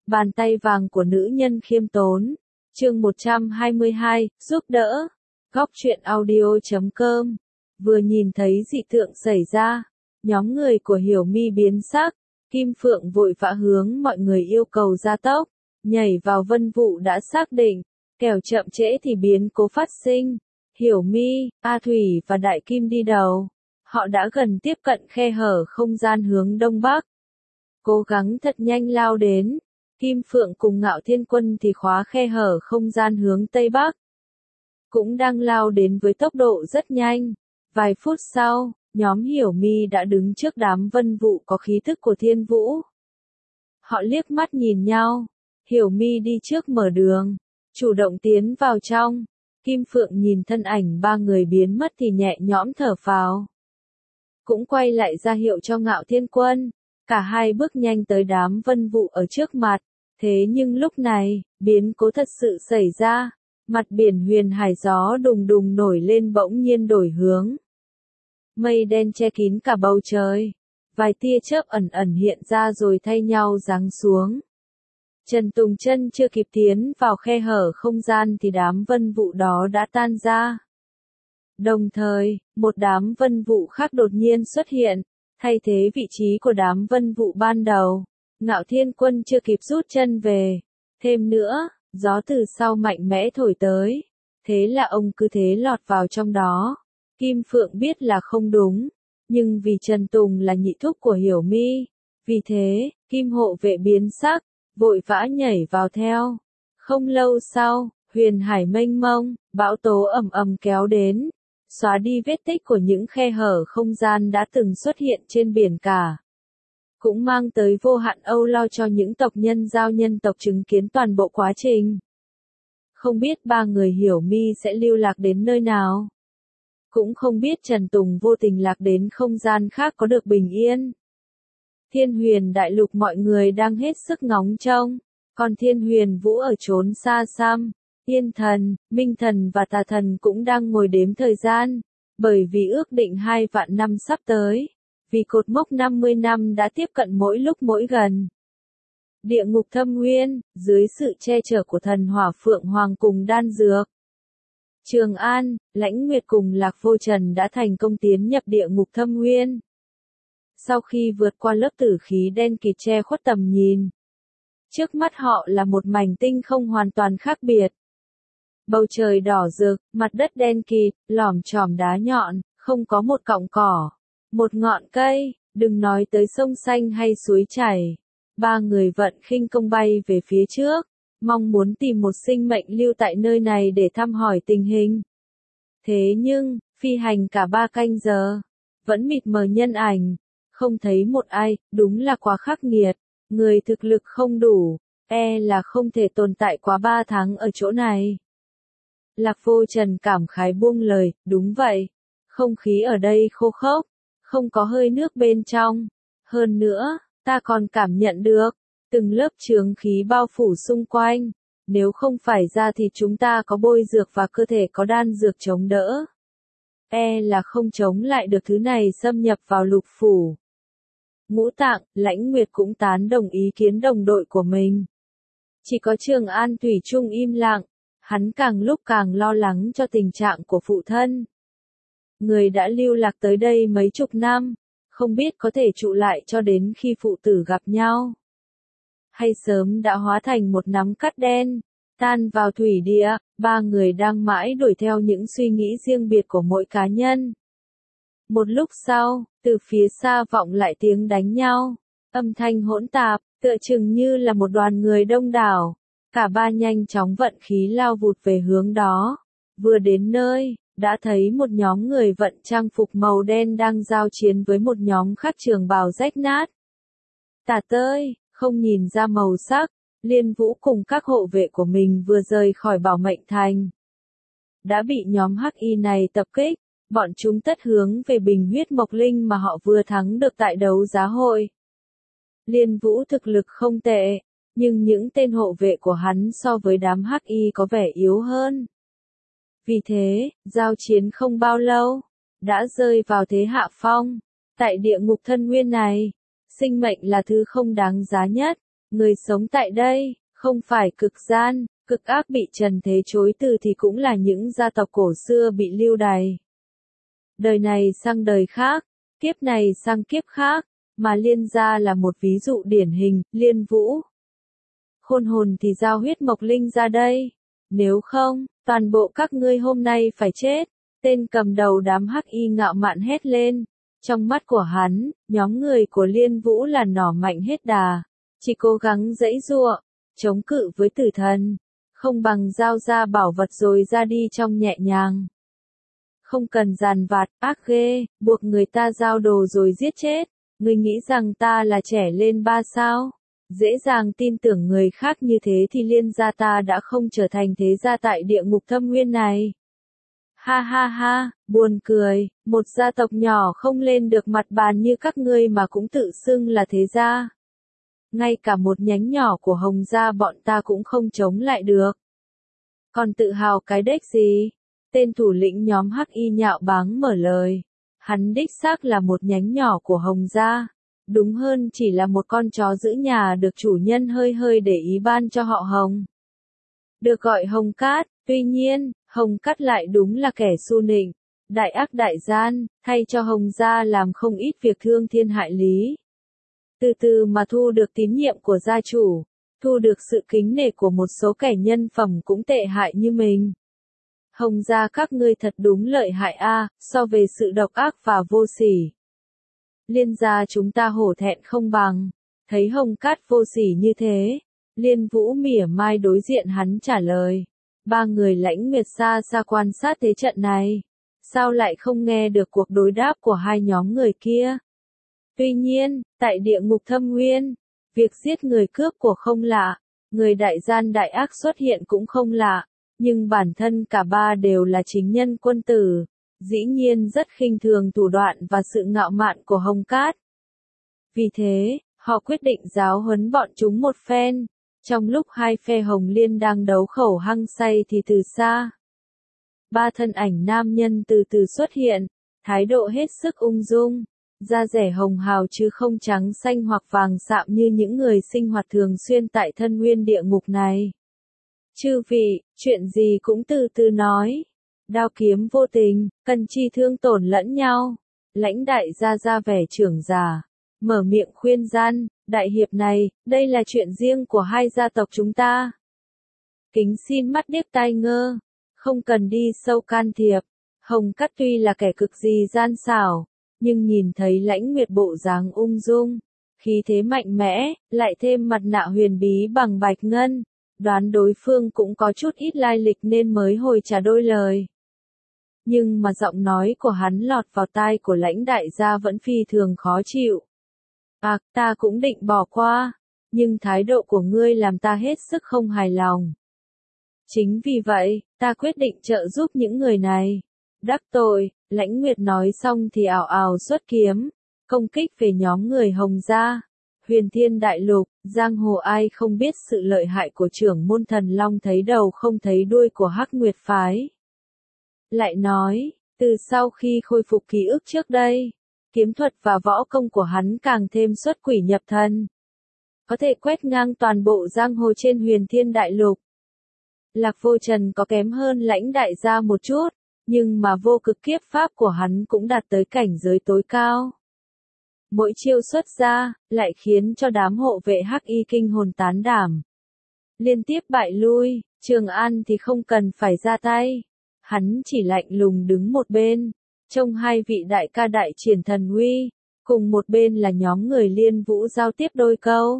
Bàn tay vàng của nữ nhân khiêm tốn. Chương 122, giúp đỡ. Góc truyện audio.com. Vừa nhìn thấy dị tượng xảy ra, nhóm người của Hiểu Mi biến sắc, Kim Phượng vội vã hướng mọi người yêu cầu gia tốc, nhảy vào vân vụ đã xác định, kẻo chậm trễ thì biến cố phát sinh. Hiểu Mi, A Thủy và Đại Kim đi đầu, họ đã gần tiếp cận khe hở không gian hướng đông bắc. Cố gắng thật nhanh lao đến, Kim Phượng cùng Ngạo Thiên Quân thì khóa khe hở không gian hướng tây bắc. Cũng đang lao đến với tốc độ rất nhanh. Vài phút sau, nhóm Hiểu Mi đã đứng trước đám vân vụ có khí thức của Thiên Vũ. Họ liếc mắt nhìn nhau, Hiểu Mi đi trước mở đường, chủ động tiến vào trong. Kim Phượng nhìn thân ảnh ba người biến mất thì nhẹ nhõm thở phào. Cũng quay lại ra hiệu cho Ngạo Thiên Quân, cả hai bước nhanh tới đám vân vụ ở trước mặt. Thế nhưng lúc này, biến cố thật sự xảy ra, mặt biển huyền hải gió đùng đùng nổi lên bỗng nhiên đổi hướng. Mây đen che kín cả bầu trời, vài tia chớp ẩn ẩn hiện ra rồi thay nhau giáng xuống. Trần Tùng Chân chưa kịp tiến vào khe hở không gian thì đám vân vụ đó đã tan ra. Đồng thời, một đám vân vụ khác đột nhiên xuất hiện, thay thế vị trí của đám vân vụ ban đầu. Ngạo Thiên Quân chưa kịp rút chân về. Thêm nữa, gió từ sau mạnh mẽ thổi tới. Thế là ông cứ thế lọt vào trong đó. Kim Phượng biết là không đúng, nhưng vì Trần Tùng là nhị thúc của Hiểu Mi, vì thế, Kim hộ vệ biến sắc, vội vã nhảy vào theo. Không lâu sau, huyền hải mênh mông, bão tố ầm ầm kéo đến, xóa đi vết tích của những khe hở không gian đã từng xuất hiện trên biển cả. Cũng mang tới vô hạn âu lo cho những tộc nhân giao nhân tộc chứng kiến toàn bộ quá trình. Không biết ba người Hiểu Mi sẽ lưu lạc đến nơi nào. Cũng không biết Trần Tùng vô tình lạc đến không gian khác có được bình yên. Thiên Huyền Đại Lục mọi người đang hết sức ngóng trông, còn Thiên Huyền Vũ ở chốn xa xăm, Yên Thần, Minh Thần và Tà Thần cũng đang ngồi đếm thời gian, bởi vì ước định 2 vạn năm sắp tới, vì cột mốc 50 năm đã tiếp cận mỗi lúc mỗi gần. Địa ngục Thâm Nguyên, dưới sự che chở của thần Hỏa Phượng Hoàng cùng đan dược. Trường An, Lãnh Nguyệt cùng Lạc Vô Trần đã thành công tiến nhập địa ngục Thâm Nguyên. Sau khi vượt qua lớp tử khí đen kịt che khuất tầm nhìn, trước mắt họ là một mảnh tinh không hoàn toàn khác biệt. Bầu trời đỏ rực, mặt đất đen kịt, lỏm chỏm đá nhọn, không có một cọng cỏ, một ngọn cây, đừng nói tới sông xanh hay suối chảy. Ba người vận khinh công bay về phía trước, mong muốn tìm một sinh mệnh lưu tại nơi này để thăm hỏi tình hình. Thế nhưng, phi hành cả 3 canh giờ, vẫn mịt mờ nhân ảnh, không thấy một ai, đúng là quá khắc nghiệt, người thực lực không đủ, là không thể tồn tại quá 3 tháng ở chỗ này. Lạc Vô Trần cảm khái buông lời, đúng vậy, không khí ở đây khô khốc, không có hơi nước bên trong, hơn nữa, ta còn cảm nhận được từng lớp chướng khí bao phủ xung quanh, nếu không phải ra thì chúng ta có bôi dược và cơ thể có đan dược chống đỡ. Là không chống lại được thứ này xâm nhập vào lục phủ. Ngũ Tạng, Lãnh Nguyệt cũng tán đồng ý kiến đồng đội của mình. Chỉ có Trường An thủy chung im lặng, hắn càng lúc càng lo lắng cho tình trạng của phụ thân. Người đã lưu lạc tới đây mấy chục năm, không biết có thể trụ lại cho đến khi phụ tử gặp nhau. Hay sớm đã hóa thành một nắm cát đen, tan vào thủy địa. Ba người đang mãi đuổi theo những suy nghĩ riêng biệt của mỗi cá nhân. Một lúc sau, từ phía xa vọng lại tiếng đánh nhau, âm thanh hỗn tạp, tựa chừng như là một đoàn người đông đảo. Cả ba nhanh chóng vận khí lao vụt về hướng đó. Vừa đến nơi, đã thấy một nhóm người vận trang phục màu đen đang giao chiến với một nhóm khác trường bào rách nát. Tả Tơi, không nhìn ra màu sắc, Liên Vũ cùng các hộ vệ của mình vừa rời khỏi Bảo Mệnh Thành. Đã bị nhóm hắc y này tập kích, bọn chúng tất hướng về bình huyết mộc linh mà họ vừa thắng được tại đấu giá hội. Liên Vũ thực lực không tệ, nhưng những tên hộ vệ của hắn so với đám hắc y có vẻ yếu hơn. Vì thế, giao chiến không bao lâu, đã rơi vào thế hạ phong. Tại địa ngục Thân Nguyên này, sinh mệnh là thứ không đáng giá nhất, Người sống tại đây, không phải cực gian, cực ác bị trần thế chối từ thì cũng là những gia tộc cổ xưa bị lưu đày. Đời này sang đời khác, kiếp này sang kiếp khác, mà Liên gia là một ví dụ điển hình, Liên Vũ. Khôn hồn thì giao huyết mộc linh ra đây, nếu không, toàn bộ các ngươi hôm nay phải chết. Tên cầm đầu đám hắc y ngạo mạn hét lên. Trong mắt của hắn, nhóm người của Liên Vũ là nỏ mạnh hết đà, chỉ cố gắng giãy giụa, chống cự với tử thần, không bằng giao ra bảo vật rồi ra đi trong nhẹ nhàng. Không cần giàn vặt, ác ghê, buộc người ta giao đồ rồi giết chết. Ngươi nghĩ rằng ta là trẻ lên ba sao? Dễ dàng tin tưởng người khác như thế thì Liên gia ta đã không trở thành thế gia tại địa ngục thâm nguyên này. Ha ha ha, buồn cười, một gia tộc nhỏ không lên được mặt bàn như các ngươi mà cũng tự xưng là thế gia. Ngay cả một nhánh nhỏ của Hồng gia bọn ta cũng không chống lại được. Còn tự hào cái đếch gì? Tên thủ lĩnh nhóm hắc y nhạo báng mở lời. Hắn đích xác là một nhánh nhỏ của Hồng gia. Đúng hơn chỉ là một con chó giữ nhà được chủ nhân hơi hơi để ý ban cho họ Hồng. Được gọi Hồng Cát, tuy nhiên, Hồng Cát lại đúng là kẻ xu nịnh, đại ác đại gian, thay cho Hồng gia làm không ít việc thương thiên hại lý. Từ từ mà thu được tín nhiệm của gia chủ, thu được sự kính nể của một số kẻ nhân phẩm cũng tệ hại như mình. Hồng gia các ngươi thật đúng lợi hại a, so về sự độc ác và vô sỉ. Liên gia chúng ta hổ thẹn không bằng. Thấy Hồng Cát vô sỉ như thế, Liên Vũ mỉa mai đối diện hắn trả lời. Ba người Lãnh Nguyệt xa xa quan sát thế trận này. Sao lại không nghe được cuộc đối đáp của hai nhóm người kia? Tuy nhiên, tại địa ngục thâm nguyên, việc giết người cướp của không lạ, người đại gian đại ác xuất hiện cũng không lạ, nhưng bản thân cả ba đều là chính nhân quân tử, dĩ nhiên rất khinh thường thủ đoạn và sự ngạo mạn của Hồng Cát. Vì thế, họ quyết định giáo huấn bọn chúng một phen. Trong lúc hai phe Hồng Liên đang đấu khẩu hăng say thì từ xa, ba thân ảnh nam nhân từ từ xuất hiện, thái độ hết sức ung dung, da rẻ hồng hào chứ không trắng xanh hoặc vàng sạm như những người sinh hoạt thường xuyên tại thân nguyên địa ngục này. Chư vị, chuyện gì cũng từ từ nói. Đao kiếm vô tình, cần chi thương tổn lẫn nhau. Lãnh đại gia ra vẻ trưởng già, mở miệng khuyên gian, đại hiệp này, đây là chuyện riêng của hai gia tộc chúng ta. Kính xin mắt điếc tai ngơ, không cần đi sâu can thiệp. Hồng Cát tuy là kẻ cực gì gian xảo, nhưng nhìn thấy Lãnh Nguyệt bộ dáng ung dung, khí thế mạnh mẽ, lại thêm mặt nạ huyền bí bằng bạch ngân, đoán đối phương cũng có chút ít lai lịch nên mới hồi trả đôi lời. Nhưng mà giọng nói của hắn lọt vào tai của Lãnh đại gia vẫn phi thường khó chịu. Ta cũng định bỏ qua, nhưng thái độ của ngươi làm ta hết sức không hài lòng. Chính vì vậy, ta quyết định trợ giúp những người này. Đắc tội, Lãnh Nguyệt nói xong thì ảo ảo xuất kiếm, công kích về nhóm người Hồng gia. Huyền Thiên Đại Lục, giang hồ ai không biết sự lợi hại của trưởng môn Thần Long thấy đầu không thấy đuôi của Hắc Nguyệt phái. Lại nói, từ sau khi khôi phục ký ức trước đây, kiếm thuật và võ công của hắn càng thêm xuất quỷ nhập thần. Có thể quét ngang toàn bộ giang hồ trên Huyền Thiên Đại Lục. Lạc Vô Trần có kém hơn Lãnh đại gia một chút, nhưng mà vô cực kiếp pháp của hắn cũng đạt tới cảnh giới tối cao. Mỗi chiêu xuất ra, lại khiến cho đám hộ vệ hắc y kinh hồn tán đảm. Liên tiếp bại lui, Trường An thì không cần phải ra tay. Hắn chỉ lạnh lùng đứng một bên, trông hai vị đại ca đại triển thần uy, cùng một bên là nhóm người Liên Vũ giao tiếp đôi câu.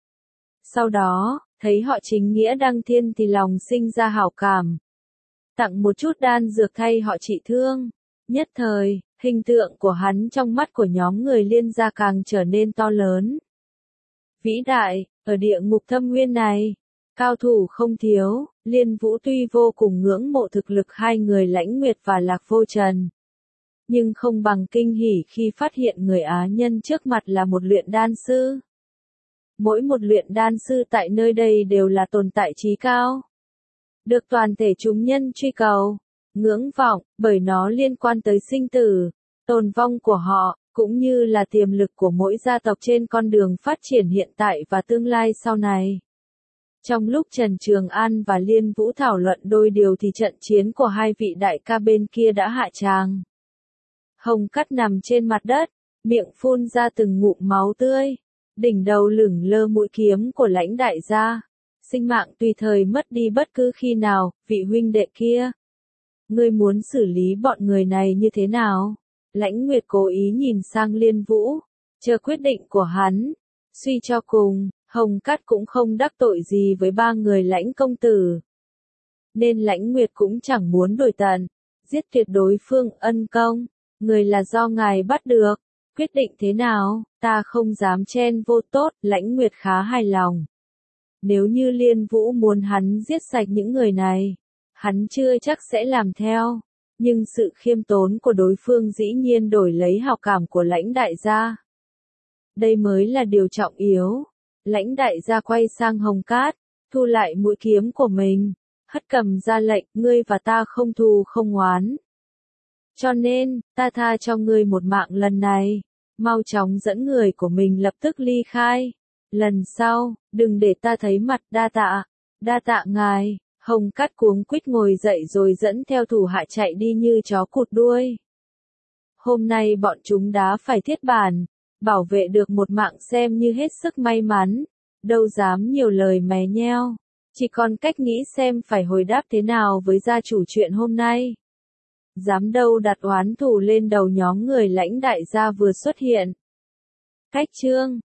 Sau đó, thấy họ chính nghĩa đăng thiên thì lòng sinh ra hảo cảm. Tặng một chút đan dược thay họ trị thương. Nhất thời, hình tượng của hắn trong mắt của nhóm người Liên gia càng trở nên to lớn. Vĩ đại, ở địa ngục thâm nguyên này, cao thủ không thiếu, Liên Vũ tuy vô cùng ngưỡng mộ thực lực hai người Lãnh Nguyệt và Lạc Vô Trần. Nhưng không bằng kinh hỉ khi phát hiện người á nhân trước mặt là một luyện đan sư. Mỗi một luyện đan sư tại nơi đây đều là tồn tại trí cao, được toàn thể chúng nhân truy cầu, ngưỡng vọng, bởi nó liên quan tới sinh tử, tồn vong của họ, cũng như là tiềm lực của mỗi gia tộc trên con đường phát triển hiện tại và tương lai sau này. Trong lúc Trần Trường An và Liên Vũ thảo luận đôi điều thì trận chiến của hai vị đại ca bên kia đã hạ tràng. Hồng Cát nằm trên mặt đất, miệng phun ra từng ngụm máu tươi, đỉnh đầu lửng lơ mũi kiếm của Lãnh đại gia. Sinh mạng tùy thời mất đi bất cứ khi nào, vị huynh đệ kia. Ngươi muốn xử lý bọn người này như thế nào? Lãnh Nguyệt cố ý nhìn sang Liên Vũ, chờ quyết định của hắn. Suy cho cùng, Hồng Cát cũng không đắc tội gì với ba người Lãnh công tử. Nên Lãnh Nguyệt cũng chẳng muốn đổi tận, giết tuyệt đối phương ân công. Người là do ngài bắt được, quyết định thế nào, ta không dám chen vô tốt, Lãnh Nguyệt khá hài lòng. Nếu như Liên Vũ muốn hắn giết sạch những người này, hắn chưa chắc sẽ làm theo, nhưng sự khiêm tốn của đối phương dĩ nhiên đổi lấy hào cảm của Lãnh đại gia. Đây mới là điều trọng yếu. Lãnh đại gia quay sang Hồng Cát, thu lại mũi kiếm của mình, hất cầm ra lệnh, ngươi và ta không thù không oán. Cho nên, ta tha cho ngươi một mạng lần này, mau chóng dẫn người của mình lập tức ly khai. Lần sau, đừng để ta thấy mặt, đa tạ ngài. Hồng Cát cuống quýt ngồi dậy rồi dẫn theo thủ hạ chạy đi như chó cụt đuôi. Hôm nay bọn chúng đã phải thiết bản, bảo vệ được một mạng xem như hết sức may mắn, đâu dám nhiều lời mè nheo, chỉ còn cách nghĩ xem phải hồi đáp thế nào với gia chủ chuyện hôm nay. Dám đâu đặt oán thù lên đầu nhóm người Lãnh đại gia vừa xuất hiện. Cách chương